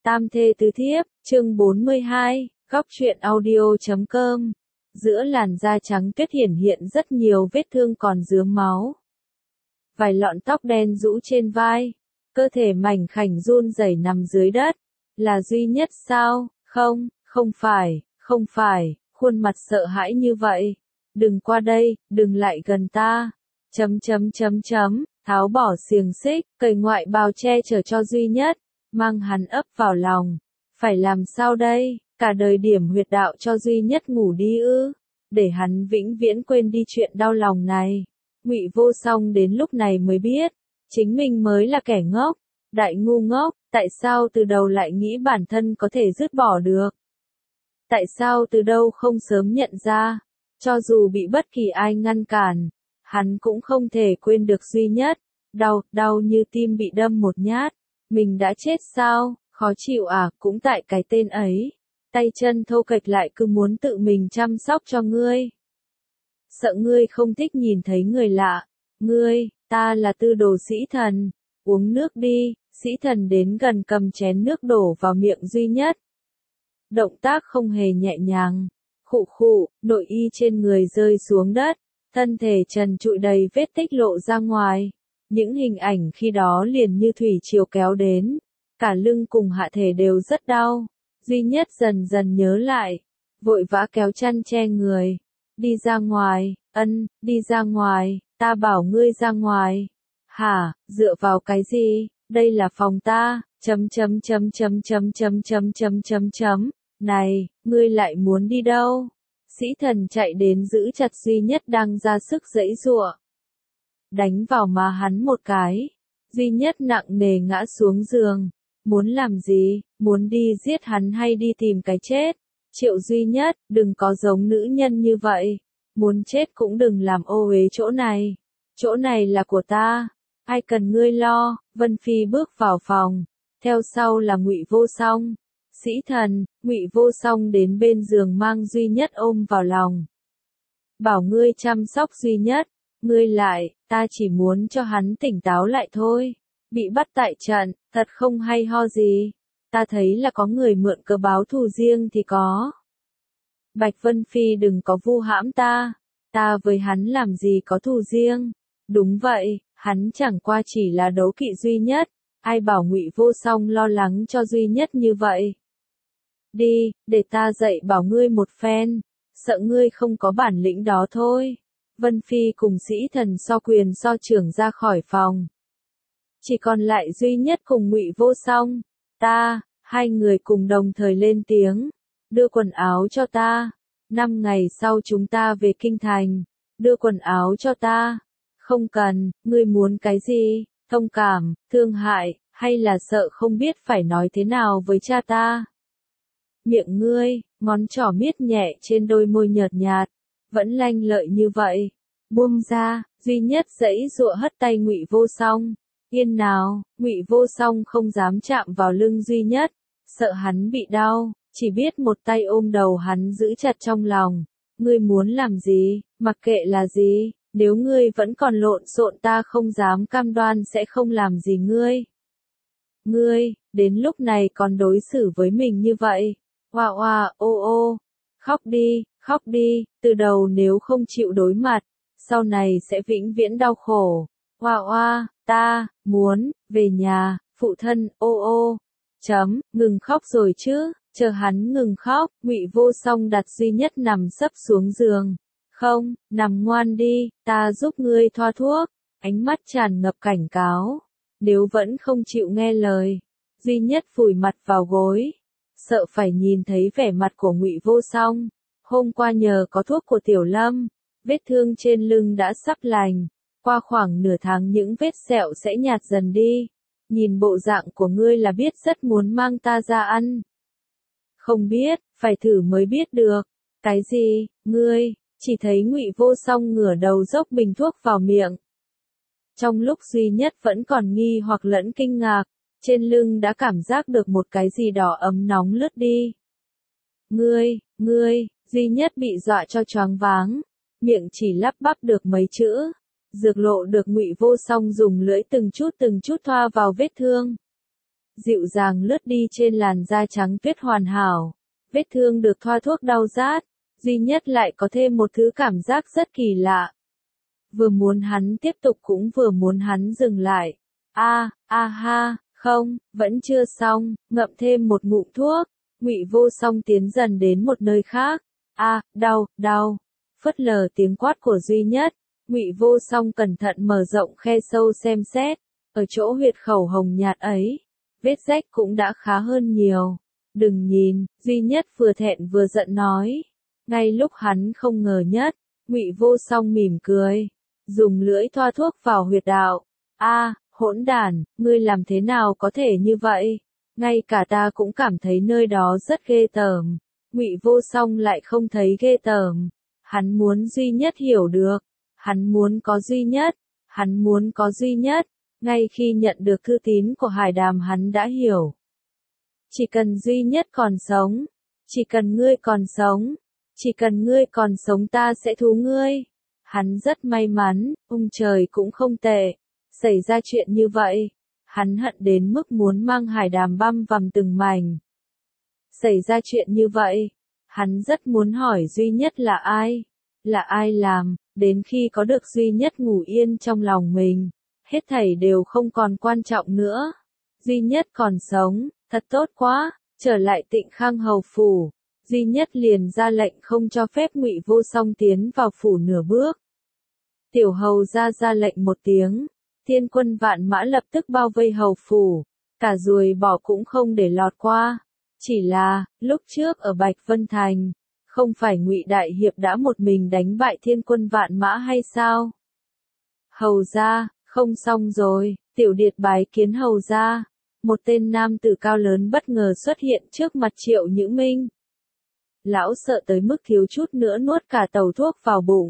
Tam thê tứ thiếp, chương 42, góc truyện audio.com. Giữa làn da trắng tuyết hiển hiện rất nhiều vết thương còn rướm máu. Vài lọn tóc đen rũ trên vai, cơ thể mảnh khảnh run rẩy nằm dưới đất. Là Duy Nhất sao? Không, không phải, khuôn mặt sợ hãi như vậy. Đừng qua đây, đừng lại gần ta. Tháo bỏ xiềng xích, cởi ngoại bào che chở cho Duy Nhất, mang hắn ấp vào lòng. Phải làm sao đây? Cả đời điểm huyệt đạo cho Duy Nhất ngủ đi ư? Để hắn vĩnh viễn quên đi chuyện đau lòng này. Ngụy Vô Song đến lúc này mới biết, chính mình mới là kẻ ngốc, đại ngu ngốc. Tại sao từ đầu lại nghĩ bản thân có thể dứt bỏ được? Tại sao từ đâu không sớm nhận ra? Cho dù bị bất kỳ ai ngăn cản, hắn cũng không thể quên được Duy Nhất. Đau như tim bị đâm một nhát. Mình đã chết sao? Khó chịu à? Cũng tại cái tên ấy. Tay chân thô kệch lại cứ muốn tự mình chăm sóc cho ngươi. Sợ ngươi không thích nhìn thấy người lạ. Ta là Tư Đồ Sĩ Thần. Uống nước đi. Sĩ Thần đến gần cầm chén nước đổ vào miệng Duy Nhất. Động tác không hề nhẹ nhàng. Khụ, nội y trên người rơi xuống đất. Thân thể trần trụi đầy vết tích lộ ra ngoài. Những hình ảnh khi đó liền như thủy triều kéo đến. Cả lưng cùng hạ thể đều rất đau. Duy Nhất dần dần nhớ lại. Vội vã kéo chăn che người. Đi ra ngoài, đi ra ngoài, ta bảo ngươi ra ngoài. Hả, dựa vào cái gì, đây là phòng ta, Này, ngươi lại muốn đi đâu? Sĩ Thần chạy đến giữ chặt Duy Nhất đang ra sức giãy giụa. Đánh vào má hắn một cái. Duy Nhất nặng nề ngã xuống giường. Muốn làm gì? Muốn đi giết hắn hay đi tìm cái chết? Triệu Duy Nhất, đừng có giống nữ nhân như vậy. Muốn chết cũng đừng làm ô uế chỗ này. Chỗ này là của ta. Ai cần ngươi lo? Vân Phi bước vào phòng. Theo sau là Ngụy Vô Song. Sĩ Thần, Ngụy Vô Song đến bên giường mang Duy Nhất ôm vào lòng. Bảo ngươi chăm sóc Duy Nhất. Ngươi lại, ta chỉ muốn cho hắn tỉnh táo lại thôi. Bị bắt tại trận, thật không hay ho gì. Ta thấy là có người mượn cớ báo thù riêng thì có. Bạch Vân Phi đừng có vu hãm ta. Ta với hắn làm gì có thù riêng. Đúng vậy, hắn chẳng qua chỉ là đố kỵ Duy Nhất. Ai bảo Ngụy Vô Song lo lắng cho Duy Nhất như vậy. Đi, để ta dạy bảo ngươi một phen. Sợ ngươi không có bản lĩnh đó thôi. Vân Phi cùng Sĩ Thần so quyền so trưởng ra khỏi phòng. Chỉ còn lại Duy Nhất cùng Ngụy Vô Song. Hai người cùng đồng thời lên tiếng. Đưa quần áo cho ta. 5 ngày sau chúng ta về Kinh Thành. Đưa quần áo cho ta. Không cần, ngươi muốn cái gì? Thông cảm, thương hại, hay là sợ không biết phải nói thế nào với cha ta? Miệng ngươi, ngón trỏ miết nhẹ trên đôi môi nhợt nhạt. Vẫn lanh lợi như vậy. Buông ra, Duy Nhất giãy giụa hất tay Ngụy Vô Song. Yên nào, Ngụy Vô Song không dám chạm vào lưng Duy Nhất. Sợ hắn bị đau, chỉ biết một tay ôm đầu hắn giữ chặt trong lòng. Ngươi muốn làm gì, mặc kệ là gì, nếu ngươi vẫn còn lộn xộn ta không dám cam đoan sẽ không làm gì ngươi. Ngươi, đến lúc này còn đối xử với mình như vậy. Ô, khóc đi, từ đầu nếu không chịu đối mặt, sau này sẽ vĩnh viễn đau khổ. Ta, muốn, về nhà, phụ thân, ngừng khóc rồi chứ, chờ hắn ngừng khóc, Ngụy Vô Song đặt Duy Nhất nằm sấp xuống giường. Không, nằm ngoan đi, ta giúp ngươi thoa thuốc, ánh mắt tràn ngập cảnh cáo. Nếu vẫn không chịu nghe lời, Duy Nhất phủi mặt vào gối, sợ phải nhìn thấy vẻ mặt của Ngụy Vô Song. Hôm qua nhờ có thuốc của Tiểu Lâm, vết thương trên lưng đã sắp lành. Qua khoảng nửa tháng những vết sẹo sẽ nhạt dần đi. Nhìn bộ dạng của ngươi là biết rất muốn mang ta ra ăn. Không biết, phải thử mới biết được. Cái gì, ngươi? Chỉ thấy Ngụy Vô Song ngửa đầu dốc bình thuốc vào miệng. Trong lúc Duy Nhất vẫn còn nghi hoặc lẫn kinh ngạc, trên lưng đã cảm giác được một cái gì đó ấm nóng lướt đi. Ngươi, Duy Nhất bị dọa cho choáng váng, miệng chỉ lắp bắp được mấy chữ. Dược lộ được Ngụy Vô Song dùng lưỡi từng chút thoa vào vết thương. dịu dàng lướt đi trên làn da trắng tuyết hoàn hảo. Vết thương được thoa thuốc đau rát, duy nhất lại có thêm một thứ cảm giác rất kỳ lạ. Vừa muốn hắn tiếp tục cũng vừa muốn hắn dừng lại. Ha, không, vẫn chưa xong, ngậm thêm một ngụm thuốc. Ngụy Vô Song tiến dần đến một nơi khác. Đau. Phớt lờ tiếng quát của Duy Nhất, Ngụy Vô Song cẩn thận mở rộng khe sâu xem xét, ở chỗ huyệt khẩu hồng nhạt ấy, vết rách cũng đã khá hơn nhiều. Đừng nhìn, Duy Nhất vừa thẹn vừa giận nói. Ngay lúc hắn không ngờ nhất, Ngụy Vô Song mỉm cười, dùng lưỡi thoa thuốc vào huyệt đạo. Hỗn đản, ngươi làm thế nào có thể như vậy? Ngay cả ta cũng cảm thấy nơi đó rất ghê tởm. Ngụy Vô Song lại không thấy ghê tởm. Hắn muốn Duy Nhất hiểu được. Hắn muốn có Duy Nhất. Ngay khi nhận được thư tín của Hải Đàm hắn đã hiểu. Chỉ cần Duy Nhất còn sống. Chỉ cần ngươi còn sống ta sẽ thú ngươi. Hắn rất may mắn, trời cũng không tệ. Xảy ra chuyện như vậy. Hắn hận đến mức muốn mang Hải Đàm băm vằm từng mảnh. Xảy ra chuyện như vậy. Hắn rất muốn hỏi Duy Nhất là ai. Là ai làm, đến khi có được Duy Nhất ngủ yên trong lòng mình. Hết thảy đều không còn quan trọng nữa. Duy Nhất còn sống, thật tốt quá. Trở lại Tịnh Khang hầu phủ. Duy Nhất liền ra lệnh không cho phép Ngụy Vô Song tiến vào phủ nửa bước. Tiểu hầu ra lệnh một tiếng. Thiên quân vạn mã lập tức bao vây hầu phủ, cả ruồi bọ cũng không để lọt qua. Chỉ là, lúc trước ở Bạch Vân Thành, không phải Ngụy Đại Hiệp đã một mình đánh bại thiên quân vạn mã hay sao? Hầu ra, không xong rồi, Tiểu Điệt bái kiến hầu ra. Một tên nam tử cao lớn bất ngờ xuất hiện trước mặt Triệu Nhữ Minh. Lão sợ tới mức thiếu chút nữa nuốt cả tàu thuốc vào bụng.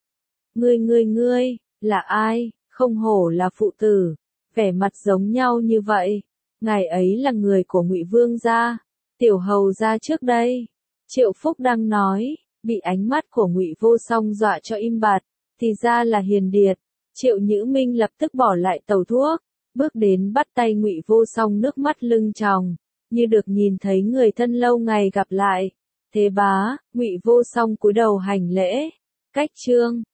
Ngươi, là ai? Không hổ là phụ tử, vẻ mặt giống nhau như vậy. Ngài ấy là người của Ngụy Vương gia, tiểu hầu gia trước đây. Triệu Phúc đang nói, bị ánh mắt của Ngụy Vô Song dọa cho im bặt, thì ra là Hiền Điệt. Triệu Nhữ Minh lập tức bỏ lại tàu thuốc, bước đến bắt tay Ngụy Vô Song nước mắt lưng tròng, như được nhìn thấy người thân lâu ngày gặp lại. Thế bá, Ngụy Vô Song cúi đầu hành lễ. Cách chương